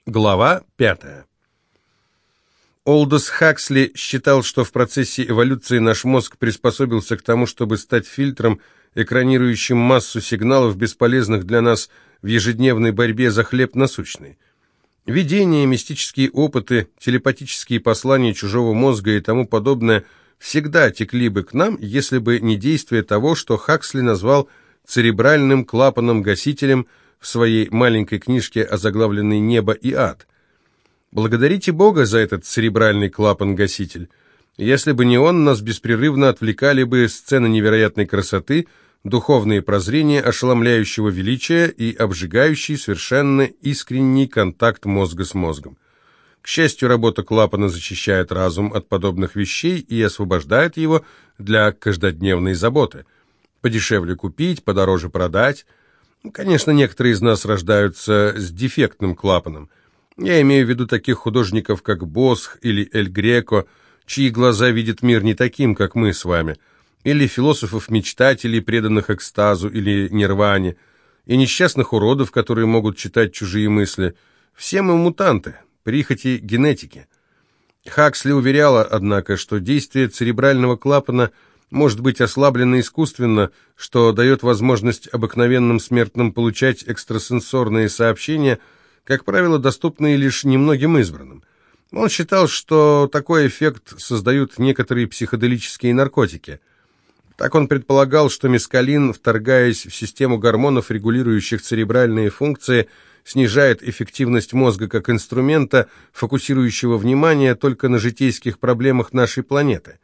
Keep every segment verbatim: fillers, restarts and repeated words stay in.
Глава пятая. Олдос Хаксли считал, что в процессе эволюции наш мозг приспособился к тому, чтобы стать фильтром, экранирующим массу сигналов, бесполезных для нас в ежедневной борьбе за хлеб насущный. Видения, мистические опыты, телепатические послания чужого мозга и тому подобное всегда текли бы к нам, если бы не действие того, что Хаксли назвал церебральным клапаном-гасителем в своей маленькой книжке, озаглавленной «Небо и ад». Благодарите Бога за этот церебральный клапан-гаситель. Если бы не он, нас беспрерывно отвлекали бы сцены невероятной красоты, духовные прозрения, ошеломляющего величия и обжигающий, совершенно искренний контакт мозга с мозгом. К счастью, работа клапана защищает разум от подобных вещей и освобождает его для каждодневной заботы. Подешевле купить, подороже продать. Конечно, некоторые из нас рождаются с дефектным клапаном. Я имею в виду таких художников, как Босх или Эль Греко, чьи глаза видят мир не таким, как мы с вами, или философов-мечтателей, преданных экстазу или нирване, и несчастных уродов, которые могут читать чужие мысли. Все мы мутанты, прихоти генетики. Хаксли уверяла, однако, что действие церебрального клапана может быть ослаблено искусственно, что дает возможность обыкновенным смертным получать экстрасенсорные сообщения, как правило, доступные лишь немногим избранным. Он считал, что такой эффект создают некоторые психоделические наркотики. Так он предполагал, что мескалин, вторгаясь в систему гормонов, регулирующих церебральные функции, снижает эффективность мозга как инструмента, фокусирующего внимание только на житейских проблемах нашей планеты.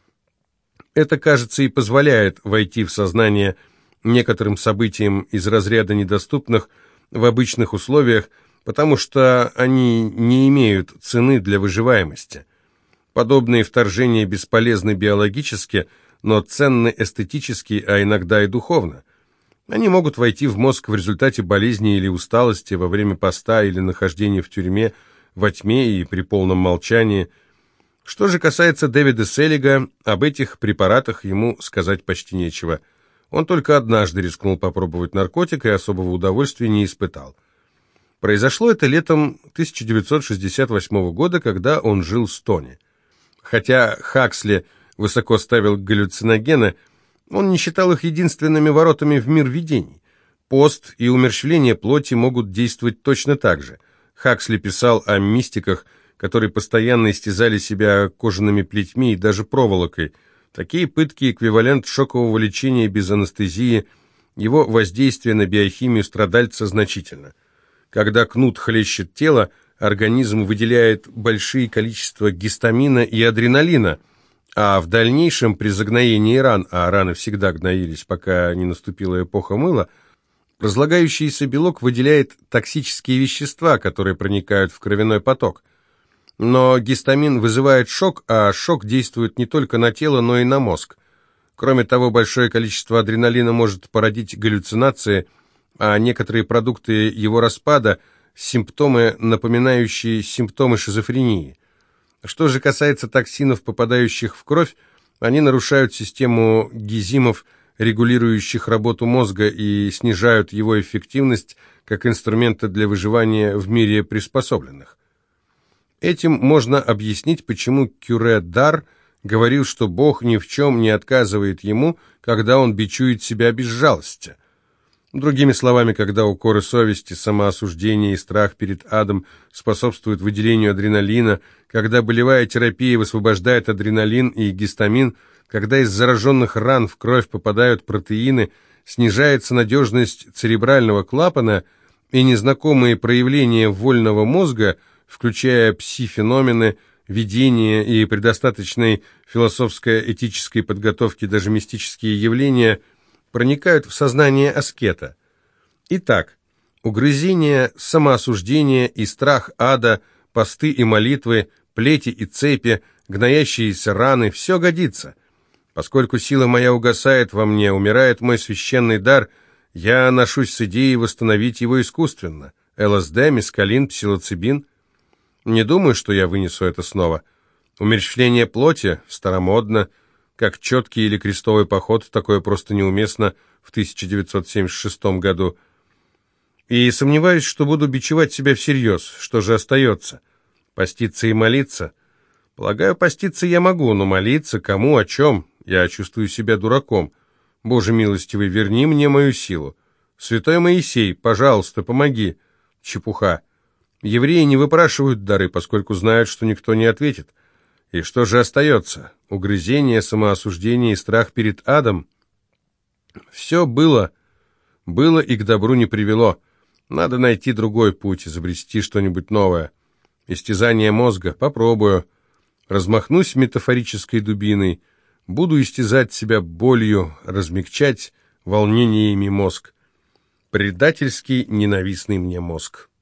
Это, кажется, и позволяет войти в сознание некоторым событиям из разряда недоступных в обычных условиях, потому что они не имеют цены для выживаемости. Подобные вторжения бесполезны биологически, но ценны эстетически, а иногда и духовно. Они могут войти в мозг в результате болезни или усталости, во время поста или нахождения в тюрьме, во тьме и при полном молчании. Что же касается Дэвида Селлига, об этих препаратах ему сказать почти нечего. Он только однажды рискнул попробовать наркотик и особого удовольствия не испытал. Произошло это летом тысяча девятьсот шестьдесят восьмого года, когда он жил с Тони. Хотя Хаксли высоко ставил галлюциногены, он не считал их единственными воротами в мир видений. Пост и умерщвление плоти могут действовать точно так же. Хаксли писал о мистиках, которые постоянно истязали себя кожаными плетьми и даже проволокой. Такие пытки – эквивалент шокового лечения без анестезии, его воздействие на биохимию страдальца значительно. Когда кнут хлещет тело, организм выделяет большие количества гистамина и адреналина, а в дальнейшем при загноении ран, а раны всегда гноились, пока не наступила эпоха мыла, разлагающийся белок выделяет токсические вещества, которые проникают в кровяной поток. Но гистамин вызывает шок, а шок действует не только на тело, но и на мозг. Кроме того, большое количество адреналина может породить галлюцинации, а некоторые продукты его распада – симптомы, напоминающие симптомы шизофрении. Что же касается токсинов, попадающих в кровь, они нарушают систему гизимов, регулирующих работу мозга, и снижают его эффективность как инструмента для выживания в мире приспособленных. Этим можно объяснить, почему Кюре Дар говорил, что Бог ни в чем не отказывает ему, когда он бичует себя без жалости. Другими словами, когда укоры совести, самоосуждение и страх перед адом способствуют выделению адреналина, когда болевая терапия высвобождает адреналин и гистамин, когда из зараженных ран в кровь попадают протеины, снижается надежность церебрального клапана и незнакомые проявления вольного мозга, включая пси-феномены, видения и при достаточной философско-этической подготовке даже мистические явления, проникают в сознание аскета. Итак, угрызения, самоосуждение и страх ада, посты и молитвы, плети и цепи, гноящиеся раны – все годится. Поскольку сила моя угасает во мне, умирает мой священный дар, я ношусь с идеей восстановить его искусственно. ЛСД, мескалин, псилоцибин. Не думаю, что я вынесу это снова. Умерщвление плоти старомодно, как четкий или крестовый поход, такое просто неуместно в тысяча девятьсот семьдесят шестом году. И сомневаюсь, что буду бичевать себя всерьез. Что же остается? Поститься и молиться? Полагаю, поститься я могу, но молиться кому, о чем? Я чувствую себя дураком. Боже милостивый, верни мне мою силу. Святой Моисей, пожалуйста, помоги. Чепуха. Евреи не выпрашивают дары, поскольку знают, что никто не ответит. И что же остается? Угрызение, самоосуждение и страх перед адом? Все было, было и к добру не привело. Надо найти другой путь, изобрести что-нибудь новое. Истязание мозга. Попробую. Размахнусь метафорической дубиной. Буду истязать себя болью, размягчать волнениями мозг. Предательский, ненавистный мне мозг.